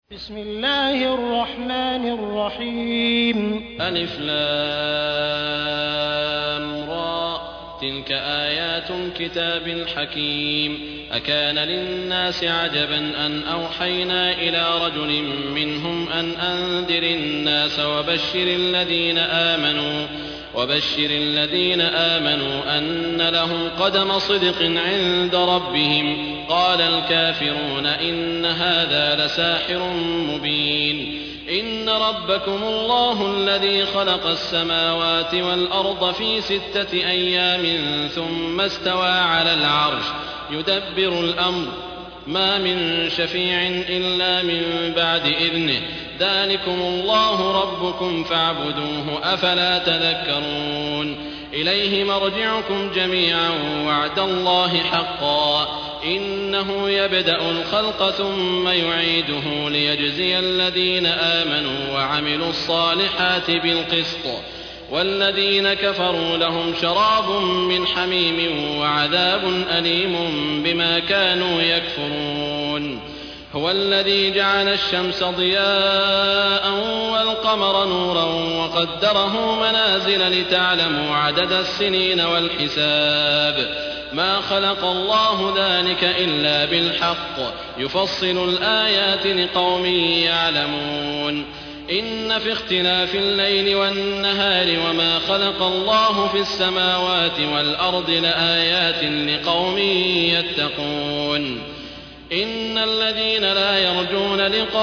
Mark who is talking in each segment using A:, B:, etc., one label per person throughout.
A: بسم الله الرحمن الرحيم.
B: ألف لام را تلك آيات الكتاب الحكيم. أكان للناس عجبا أن أوحينا إلى رجل منهم أن أنذر الناس وبشر الذين آمنوا أن لهم قدم صدق عند ربهم. قال الكافرون إن هذا لساحر مبين. إن ربكم الله الذي خلق السماوات والأرض في 6 أيام ثم استوى على العرش يدبر الأمر ما من شفيع إلا من بعد إذنه. ذلكم الله ربكم فاعبدوه أفلا تذكرون. إليه مرجعكم جميعا وعد الله حقا إنه يبدأ الخلق ثم يعيده ليجزي الذين آمنوا وعملوا الصالحات بالقسط والذين كفروا لهم شراب من حميم وعذاب أليم بما كانوا يكفرون. هو الذي جعل الشمس ضياء والقمر نورا وقدره منازل لتعلموا عدد السنين والحساب. ما خلق الله ذلك إلا بالحق يفصل الآيات لقوم يعلمون. إن في اختلاف الليل والنهار وما خلق الله في السماوات والأرض لآيات لقوم يتقون. إن الذين لا يرجون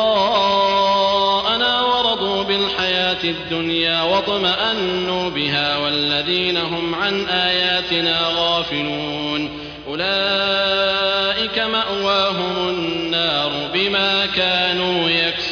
B: لقاءنا ورضوا بالحياة الدنيا واطمأنوا بها والذين هم عن آياتنا غافلون أولئك مأواهم النار بما كانوا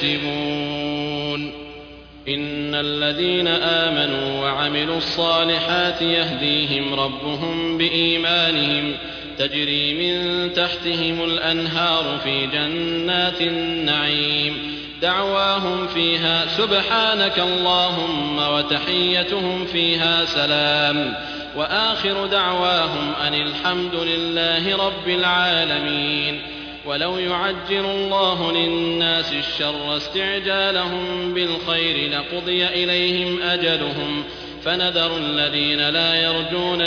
B: يكسبون. إن الذين آمنوا وعملوا الصالحات يهديهم ربهم بإيمانهم تجري من تحتهم الأنهار في جنات النعيم. دعواهم فيها سبحانك اللهم وتحيتهم فيها سلام وآخر دعواهم أن الحمد لله رب العالمين. ولو يعجل الله للناس الشر استعجالهم بالخير لقضي إليهم أجلهم فنذر الذين لا يرجون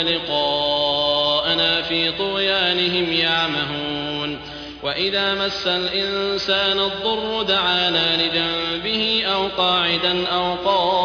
B: لقاءنا في طغيانهم يعمهون. وإذا مس الإنسان الضر دعانا لجنبه أو قاعدا أو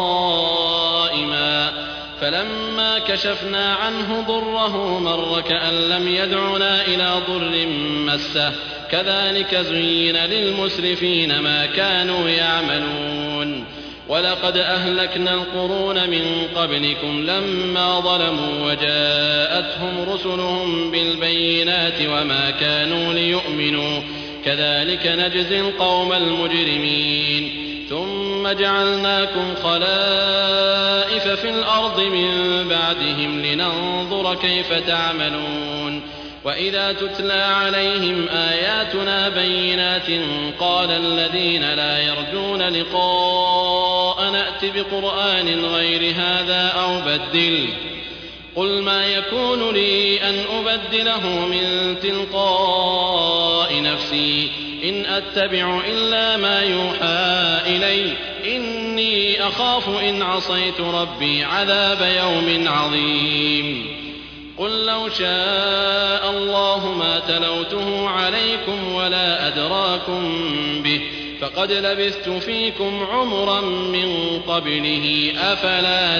B: قائما فلما كشفنا عنه ضره مر كأن لم يدعنا إلى ضر مسه كذلك زين للمسرفين ما كانوا يعملون. ولقد أهلكنا القرون من قبلكم لما ظلموا وجاءتهم رسلهم بالبينات وما كانوا ليؤمنوا كذلك نجزي القوم المجرمين. ثم جعلناكم خلائف في الأرض من بعدهم لننظر كيف تعملون. وإذا تتلى عليهم آياتنا بينات قال الذين لا يرجون لقاء نأت بقرآن غير هذا أو بدل قل ما يكون لي أن أبدله من تلقاء نفسي إن أتبع إلا ما يوحى إلي إني أخاف إن عصيت ربي عذاب يوم عظيم. قل لو شاء الله ما تلوته عليكم ولا أدراكم به فقد لبثت فيكم عمرا من قبله أفلا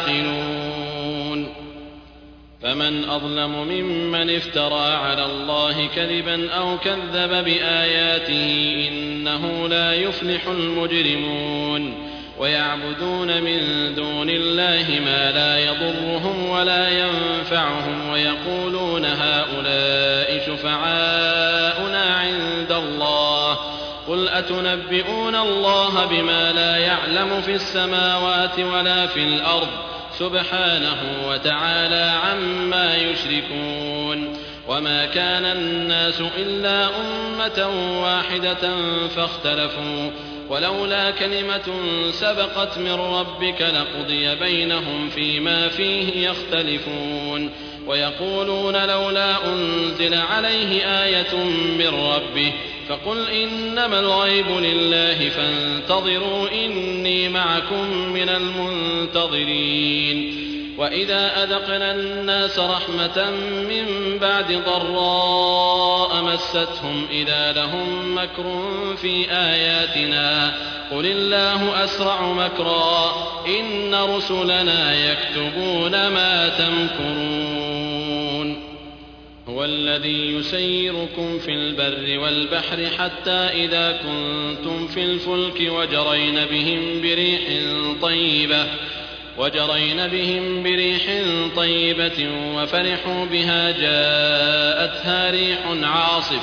B: تعقلون. فمن أظلم ممن افترى على الله كذبا أو كذب بآياته إنه لا يفلح المجرمون. ويعبدون من دون الله ما لا يضرهم ولا ينفعهم ويقولون هؤلاء شفعاؤنا عند الله قل أتنبئون الله بما لا يعلم في السماوات ولا في الأرض سبحانه وتعالى عما يشركون. وما كان الناس إلا أمة واحدة فاختلفوا ولولا كلمة سبقت من ربك لقضي بينهم فيما فيه يختلفون. ويقولون لولا أنزل عليه آية من ربه فقل إنما الغيب لله فانتظروا إني معكم من المنتظرين. وإذا أذقنا الناس رحمة من بعد ضراء مستهم إذا لهم مكر في آياتنا قل الله أسرع مكرا إن رسلنا يكتبون ما تمكرون. هو الذي يسيركم في البر والبحر حتى إذا كنتم في الفلك وجرين بهم بريح طيبة وفرحوا بها جاءتها ريح عاصف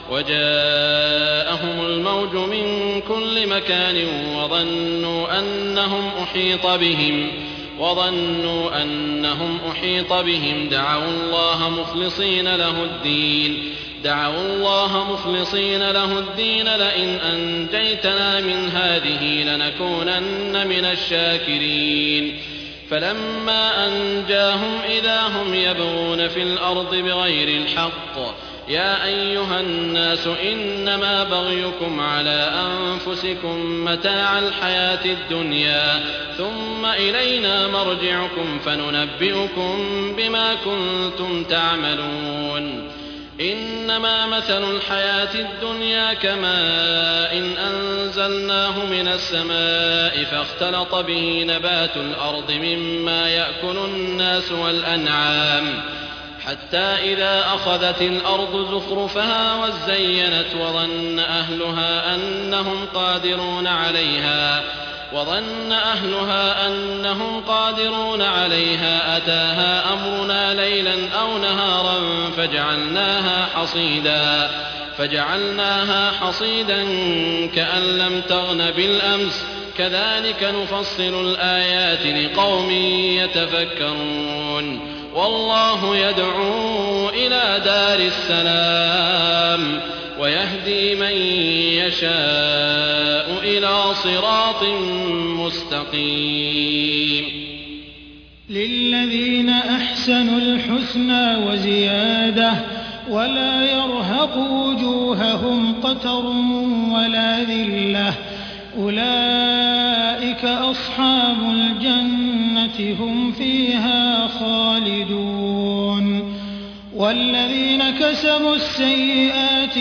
B: وجاءهم الموج من كل مكان وظنوا أنهم أحيط بهم دعوا الله مخلصين له الدين لئن أنجيتنا من هذه لنكونن من الشاكرين. فلما أنجاهم إذا هم يبغون في الأرض بغير الحق يا أيها الناس إنما بغيكم على أنفسكم متاع الحياة الدنيا ثم إلينا مرجعكم فننبئكم بما كنتم تعملون. إنما مثل الحياة الدنيا كماء إن أنزلناه من السماء فاختلط به نبات الأرض مما يأكل الناس والأنعام حتى إذا أخذت الأرض زخرفها وزينت وظن أهلها أنهم قادرون عليها أتاها أمرنا ليلا أو نهارا فجعلناها حصيدا كأن لم تغن بالأمس كذلك نفصل الآيات لقوم يتفكرون. والله يدعو إلى دار السلام ويهدي من يشاء إلى صراط مستقيم.
A: للذين أحسنوا الحسنى وزيادة ولا يرهق وجوههم قتر ولا ذلة أولئك أصحاب الجنة هم فيها خالدون. والذين كسبوا السيئات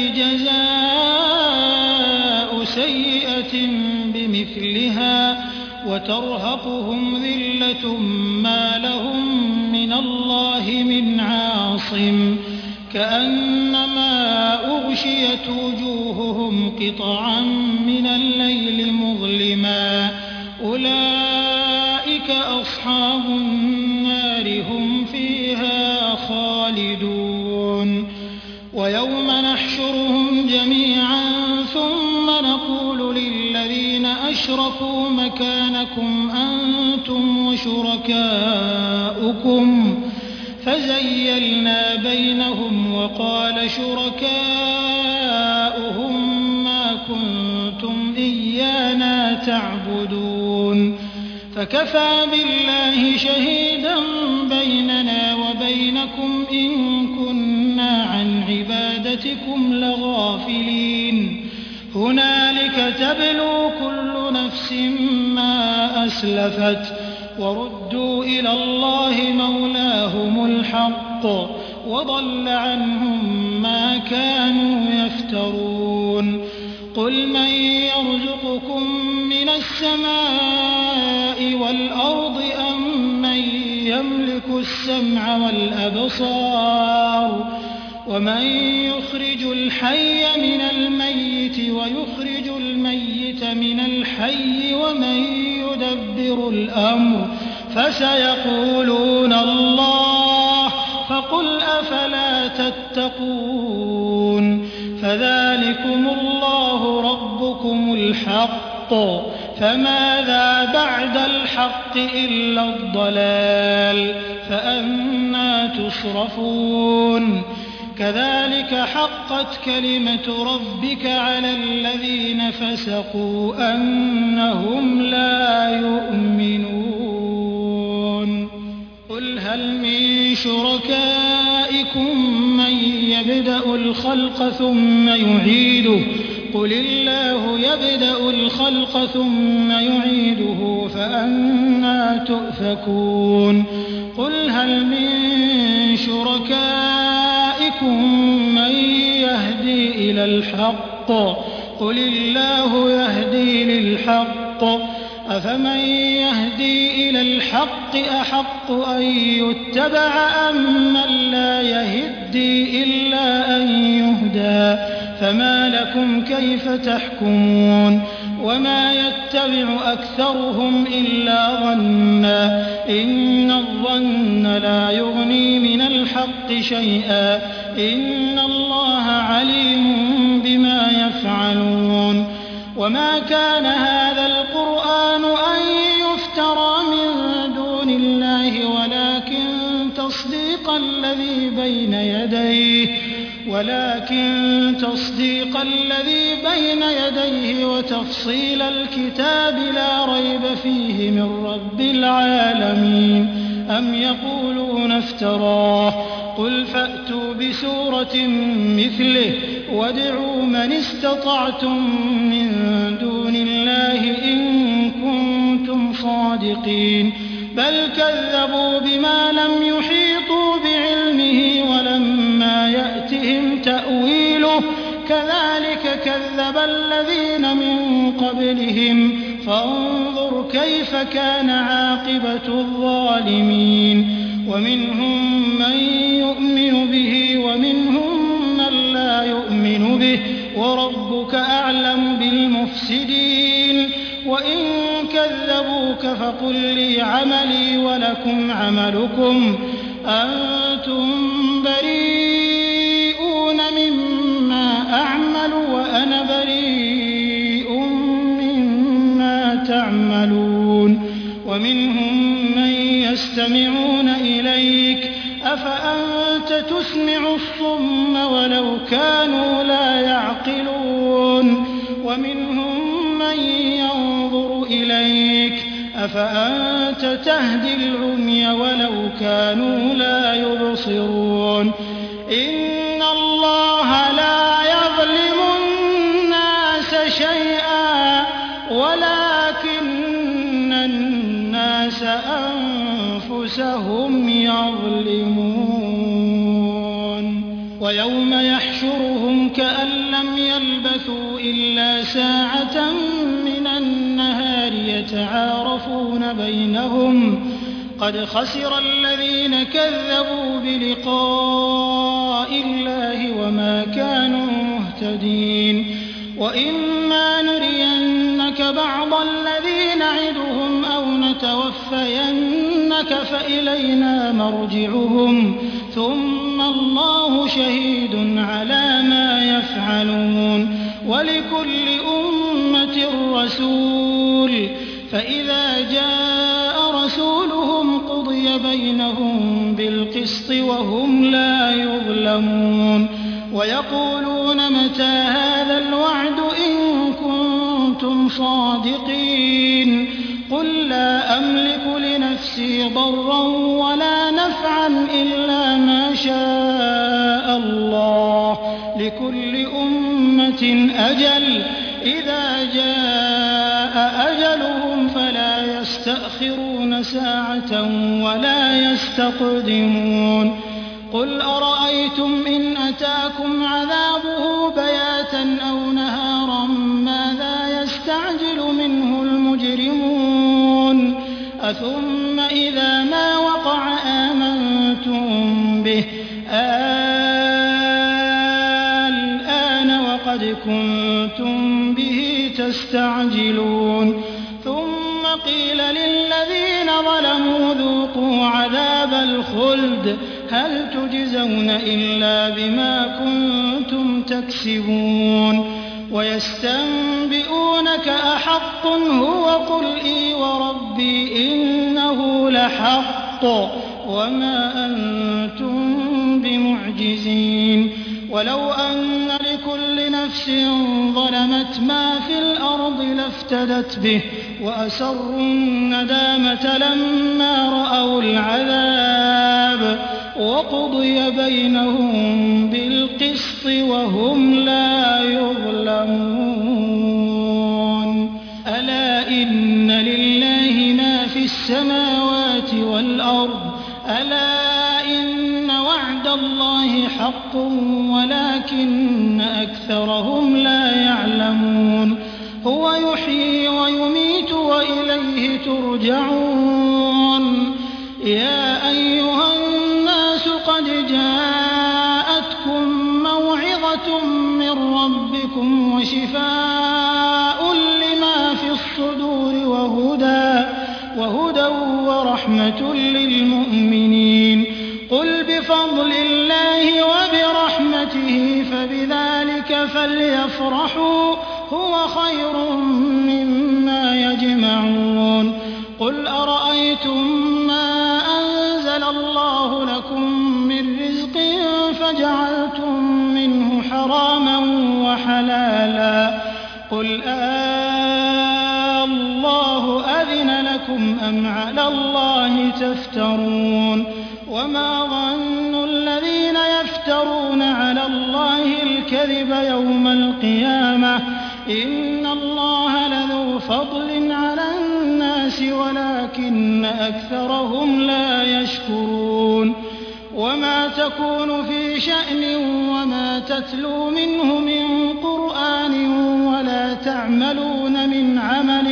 A: جزاء سيئة بمثلها وترهقهم ذلة ما لهم من الله من عاصم كأنما أغشيت وجوههم قطعا من الليل مظلما أولئك أصحاب النار هم فيها خالدون. ويوم نحشرهم جميعا ثم نقول للذين أشركوا مكانكم أنتم وشركاؤكم فزيلنا بينهم وقال شركاؤهم ما كنتم إيانا تعبدون فكفى بالله شهيدا بيننا وبينكم إن كنا عن عبادتكم لغافلين. هنالك تبلو كل نفس ما أسلفت وردوا إلى الله مولاهم الحق وضل عنهم ما كانوا يفترون. قل من يرزقكم من السماء والأرض أم من يملك السمع والأبصار ومن يخرج الحي من الميت ويخرج الميت من الحي ومن يدبر الأمر فسيقولون الله فقل أفلا تتقون. فذلكم الله ربكم الحق فماذا بعد الحق إلا الضلال فأنى تصرفون. كذلك حقت كلمة ربك على الذين فسقوا أنهم لا يؤمنون. قل هل من شركائكم من يبدأ الخلق ثم يعيده قل الله يبدأ الخلق ثم يعيده فأنى تؤفكون قل هل من شركائكم من يهدي إلى الحق قل الله يهدي للحق أفمن يهدي إلى الحق أحق أن يتبع أم من لا يهدي إلا أن يهدى فما لكم كيف تحكمون وما يتبع أكثرهم إلا ظنا إن الظن لا يغني من الحق شيئا إن الله عليم بما يفعلون وما كان هذا القرآن أن يفترى من دون الله ولكن تصديق الذي بين يديه وتفصيل الكتاب لا ريب فيه من رب العالمين أم يقولون افتراه قل فأتوا بسورة مثله وادعوا من استطعتم من دون الله إن كنتم صادقين بل كذبوا بما لم يحيطوا بعلمه ولما يأتهم تأويله كذلك كذب الذين من قبلهم فانظر كيف كان عاقبة الظالمين ومنهم من يؤمن به ومنهم من لا يؤمن به وربك أعلم بالمفسدين وإن كذبوك فقل لي عملي ولكم عملكم أنتم بريئون مما أعمل وأنا بريء مما تعملون ومنهم من يستمعون إليك أفأنت تسمع الصم ولو كانوا لا يعقلون ومنهم من ينظر إليك أفأنت تهدي العمي ولو كانوا لا يبصرون إن الله لا يظلم الناس شيئا ولكن الناس أنفسهم يظلمون ويوم يحشرهم كأن لم يلبثوا إلا ساعة من النهار يتعارفون بينهم قد خسر الذين كذبوا بلقاء الله وما كانوا مهتدين وإما نرينك بعض الذي نعدهم أو نتوفينك فإلينا مرجعهم ثم الله شهيد على ما يفعلون ولكل أمة رسول فإذا جاء رسولهم قضي بينهم بالقسط وهم لا يظلمون ويقولون متى هذا الوعد إن كنتم صادقين قل لا أملك لنفسي ضرا ولا نفعا إلا ما شاء الله لكل أمة أجل إذا جاء أجلهم فلا يستأخرون ساعة ولا يستقدمون قل أرأيتم إن أتاكم عذابه بياتا أو نهارا ماذا يستعجل منه المجرمون أثم إذا ما وقع آمنتم به الآن وقد كنتم به تستعجلون ثم قيل للذين ظلموا ذوقوا عذاب الخلد هل تجزون إلا بما كنتم تكسبون ويستنبئونك أحق هو قل إي وربي إنه لحق وما أنتم بمعجزين ولو أن لكل نفس ظلمت ما في الأرض لافتدت به وأسروا الندامة لما رأوا العذاب وقضي بينهم بالقسط وهم لا يظلمون ألا إن لله ما في السماوات والأرض ألا إن وعد الله حق ولكن أكثرهم لا يعلمون هو يحيي ويميت وإليه ترجعون يا أيها الناس قد جاءتكم موعظة من ربكم وشفاء لما في الصدور وهدى ورحمة للمؤمنين قل بفضل الله وبرحمته فبذلك فليفرحوا هو خير مما يجمعون قل أرأيتم ما أنزل الله لكم من رزق فجعلتم منه حراما وحلالا قل الله أذن لكم أم على الله تفترون وما ظن الذين يفترون على الله الكذب يوم القيامة إن الله لذو فضل على الناس ولكن أكثرهم لا يشكرون وما تكون في شأن وما تتلو منه من قرآن ولا تعملون من عمل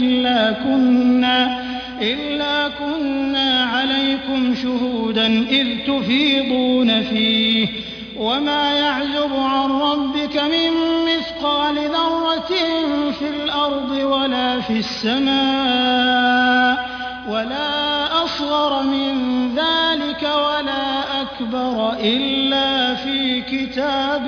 A: إلا كنا عليكم شهودا إذ تفيضون فيه وما يعزب عن ربك من مثقال ذرة في الأرض ولا في السماء ولا أصغر من ذلك ولا أكبر إلا في كتاب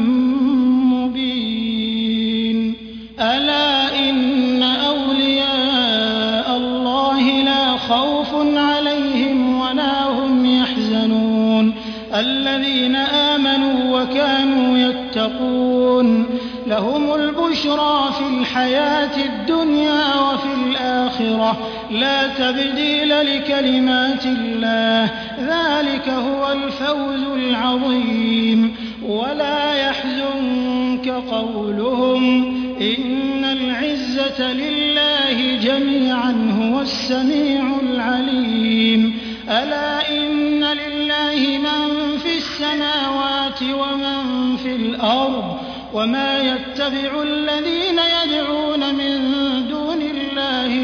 A: مبين ألا إن أولياء الله لا خوف عليهم ولا هم يحزنون الذين آمنوا وكانوا يتقون لهم البشرى في الحياة الدنيا وفي الآخرة لا تبديل لكلمات الله ذلك هو الفوز العظيم ولا يحزنك قولهم إن العزة لله جميعا هو السميع العليم ألا إن لله من في السماوات ومن في الأرض وما يتبع الذين يدعون من دون الله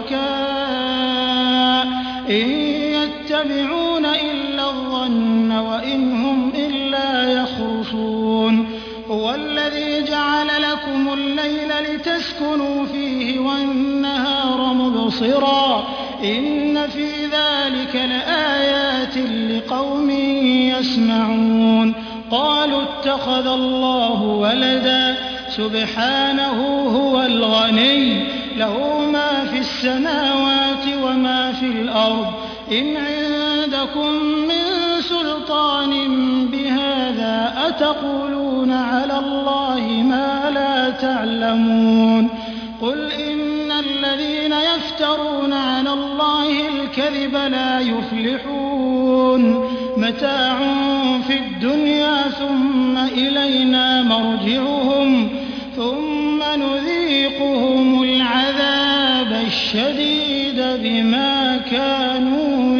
A: شركاء إن يتبعون إلا الظن وإن هم إلا يخرصون هو الذي جعل لكم الليل لتسكنوا فيه والنهار مبصرا إن في ذلك لآيات لقوم يسمعون قالوا اتخذ الله ولدا سبحانه هو الغني له ما في السماوات وما في الأرض إن عندكم من سلطان بهذا أتقولون على الله ما لا تعلمون قل إن الذين يفترون على الله الكذب لا يفلحون متاع في الدنيا ثم إلينا مرجعهم ثم نذيقهم العذاب الشديد بما كانوا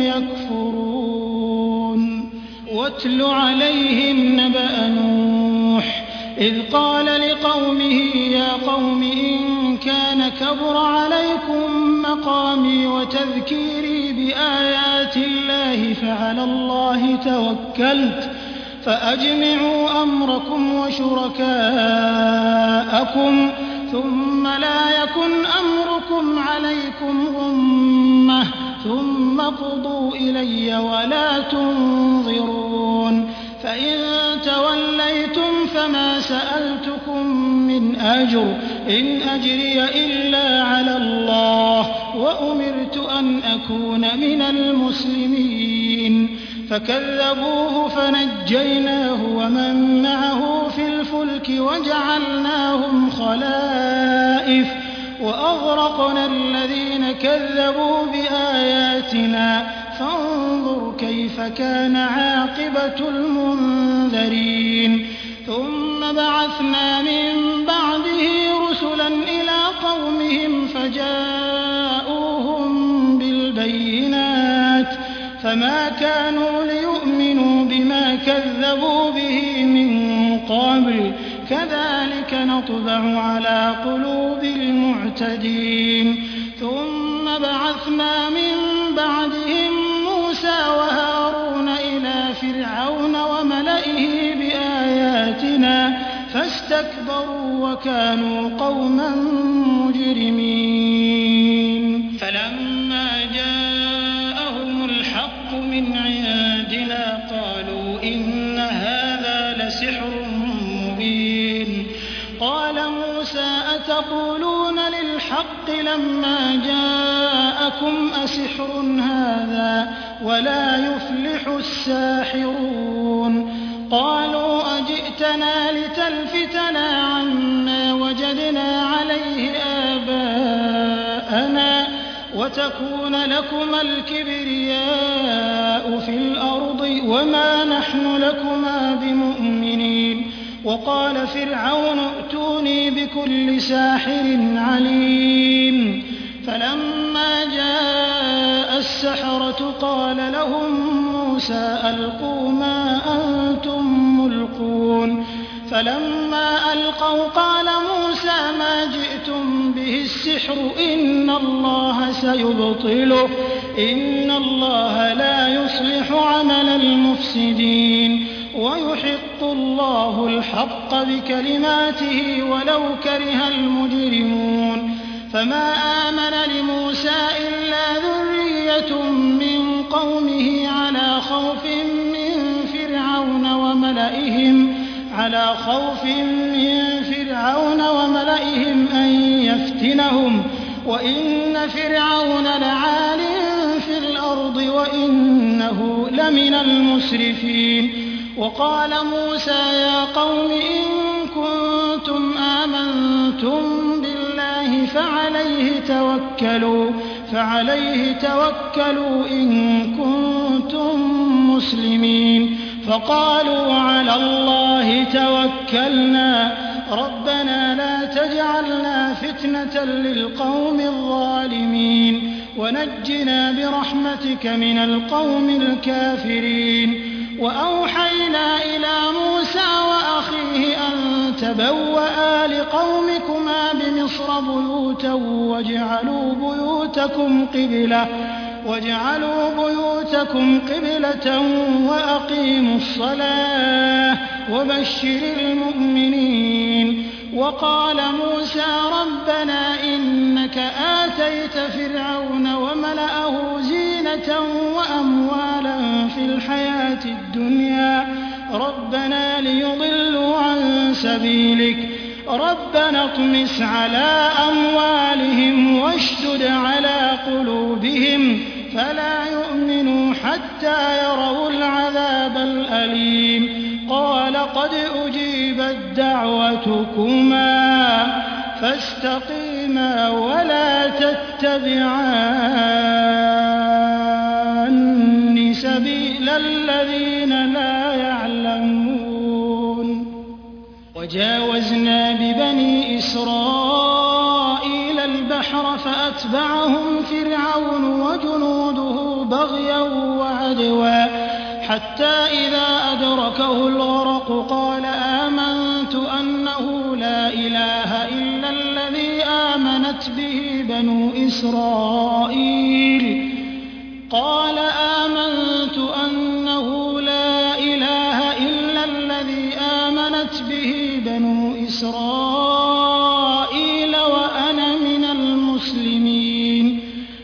A: يكفرون واتل عليهم نبأ نوح إذ قال لقومه يا قوم إن كان كبر عليكم مقامي وتذكيري بآيات الله فعلى الله توكلت فأجمعوا أمركم وشركاءكم ثم لا يكن أمركم عليكم غمة ثم قضوا إلي ولا تنظرون فإن توليتم فما سألتكم من أجر إن أجري إلا على الله وأمرت أن أكون من المسلمين فكذبوه فنجيناه ومن معه في الفلك وجعلناهم خلائف وأغرقنا الذين كذبوا بآياتنا فانظر كيف كان عاقبة المنذرين ثم بعثنا من بعده رسلا إلى قومهم فجاءوهم بالبينات فما كانوا ليؤمنوا بما كذبوا به من قبل كذلك نطبع على قلوب المعتدين ثم بعثنا من بعدهم موسى وهارون إلى فرعون وملئه بآياتنا فاستكبروا وكانوا قوما مجرمين فلما جاءهم الحق من عندنا قالوا إن هذا لسحر مبين قال موسى أتقولون للحق لما جاءكم أسحر هذا ولا يفلح الساحرون قالوا أجئتنا لتلفتنا عما وجدنا عليه آباءنا وتكون لكما الكبرياء في الأرض وما نحن لكما بمؤمنين وقال فرعون ائتوني بكل ساحر عليم فلما جاء السحرة قال لهم موسى ألقوا ما أنتم ملقون فلما ألقوا قال موسى ما جئتم به السحر إن الله سيبطله إن الله لا يصلح عمل المفسدين ويحق الله الحق بكلماته ولو كره المجرمون فما آمن لموسى إلا ذرية من قومه على خوف من فرعون وملئهم أن يفتنهم وإن فرعون لعال في الأرض وإنه لمن المسرفين وقال موسى يا قوم إن كنتم آمنتم بالله فعليه توكلوا إن كنتم مسلمين فقالوا على الله توكلنا ربنا لا تجعلنا فتنة للقوم الظالمين ونجنا برحمتك من القوم الكافرين وأوحينا إلى موسى وأخيه أن تبوأ لقومكما بمصر بيوتا واجعلوا بيوتكم قبلة وأقيموا الصلاة وبشر المؤمنين وقال موسى ربنا إنك آتيت فرعون وملأه زينة وأموالا في الحياة الدنيا ربنا ليضلوا عن سبيلك ربنا اطمس على أموالهم واشدد على قلوبهم فلا يؤمنوا حتى يروا العذاب الأليم قال قد أجيبت دعوتكما فاستقيما ولا تتبعان سبيل الذين لا يعلمون وجاوزنا ببني إسرائيل البحر فأتبعهم فرعون وجنوده بغيا وعدوا حتى إذا أدركه الغرق قال آمنت أنه لا إله إلا الذي آمنت به بنو إسرائيل وأنا من المسلمين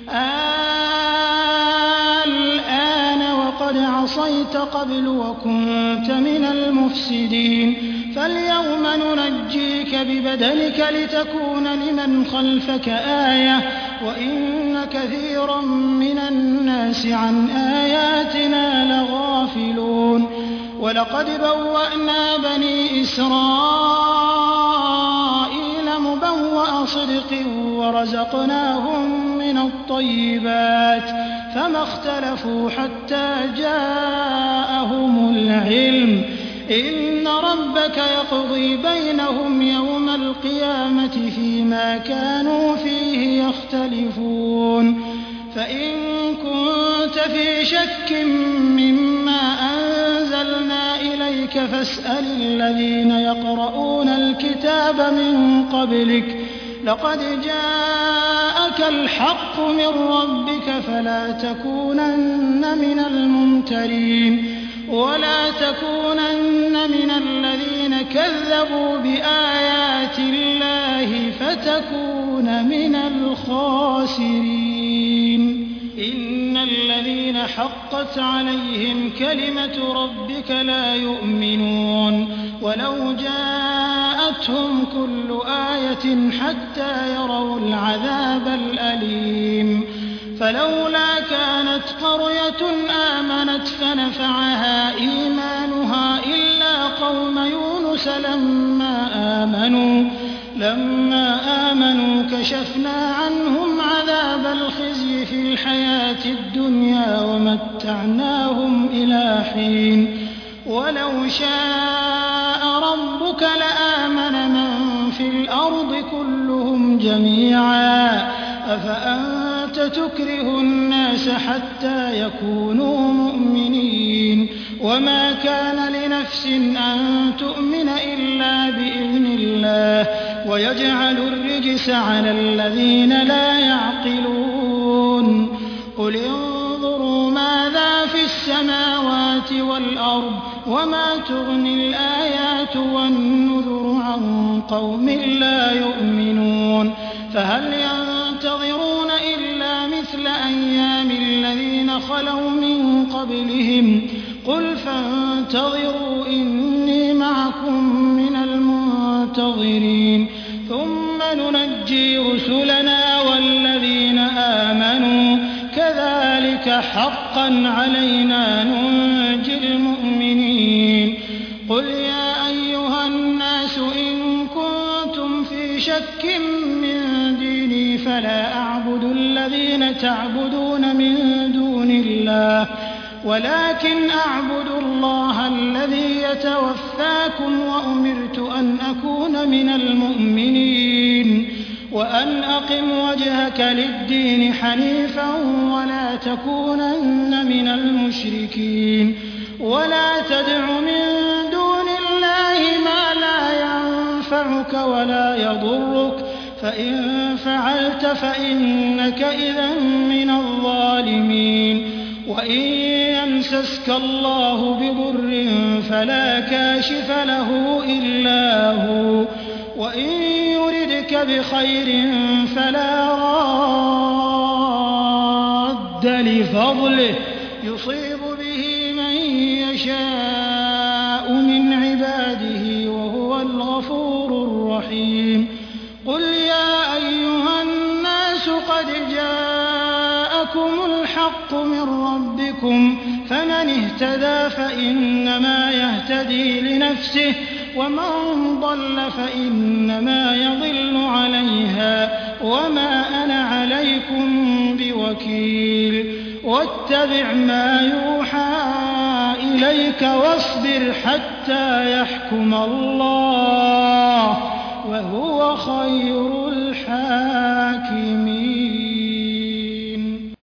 A: الآن وقد عصيت قبل وكنت من المفسدين فاليوم ننجيك ببدنك لتكون لمن خلفك آية وإن كثيرا من الناس عن آياتنا لغافلون ولقد بوأنا بني إسرائيل مبوأ صدق ورزقناهم من الطيبات فما اختلفوا حتى جاءهم العلم إن ربك يقضي بينهم يوم القيامة فيما كانوا فيه يختلفون فإن كنت في شك مما أنزلنا إليك فاسأل الذين يقرؤون الكتاب من قبلك لقد جاءك الحق من ربك فلا تكونن من الممترين ولا تكونن من الذين كذبوا بآيات الله فتكون من الخاسرين إن الذين حقت عليهم كلمة ربك لا يؤمنون ولو جاءتهم كل آية حتى يروا العذاب الأليم فلولا كانت قرية آمنت فنفعها إيمانها إلا قوم يونس لما آمنوا كشفنا عنهم عذاب الخزي في الحياة الدنيا ومتعناهم إلى حين ولو شاء ربك لآمن من في الأرض كلهم جميعا أفأنت تكره الناس حتى يكونوا مؤمنين وما كان لنفس أن تؤمن إلا بإذن الله ويجعل الرجس على الذين لا يعقلون قل انظروا ماذا في السماوات والأرض وما تغني الآيات والنذر عن قوم لا يؤمنون فهل ينتظرون إلا مثل أيام الذين خلوا من قبلهم قل فانتظروا إني معكم من المنتظرين ثم ننجي رسلنا والذين آمنوا كذلك حقا علينا ننجي المؤمنين قل يا أيها الناس إن كنتم في شك من ديني فلا أعبد الذين تعبدون من دون الله ولكن أعبد الله الذي يتوفاكم وأمرت أن أكون من المؤمنين وأن أقم وجهك للدين حنيفا ولا تكونن من المشركين ولا تدع من دون الله ما لا ينفعك ولا يضرك فإن فعلت فإنك إذا من الظالمين وإن يمسسك الله بضر فلا كاشف له إلا هو وإن يردك بخير فلا راد لفضله يصيب به من يشاء من عباده وهو الغفور الرحيم قل يا أيها الناس قد جاءكم الحق من ربكم فمن اهتدى فإنما يهتدي لنفسه ومن ضل فإنما يضل عليها وما أنا عليكم بوكيل واتبع ما يوحى إليك واصبر حتى يحكم الله وهو خير الحاكمين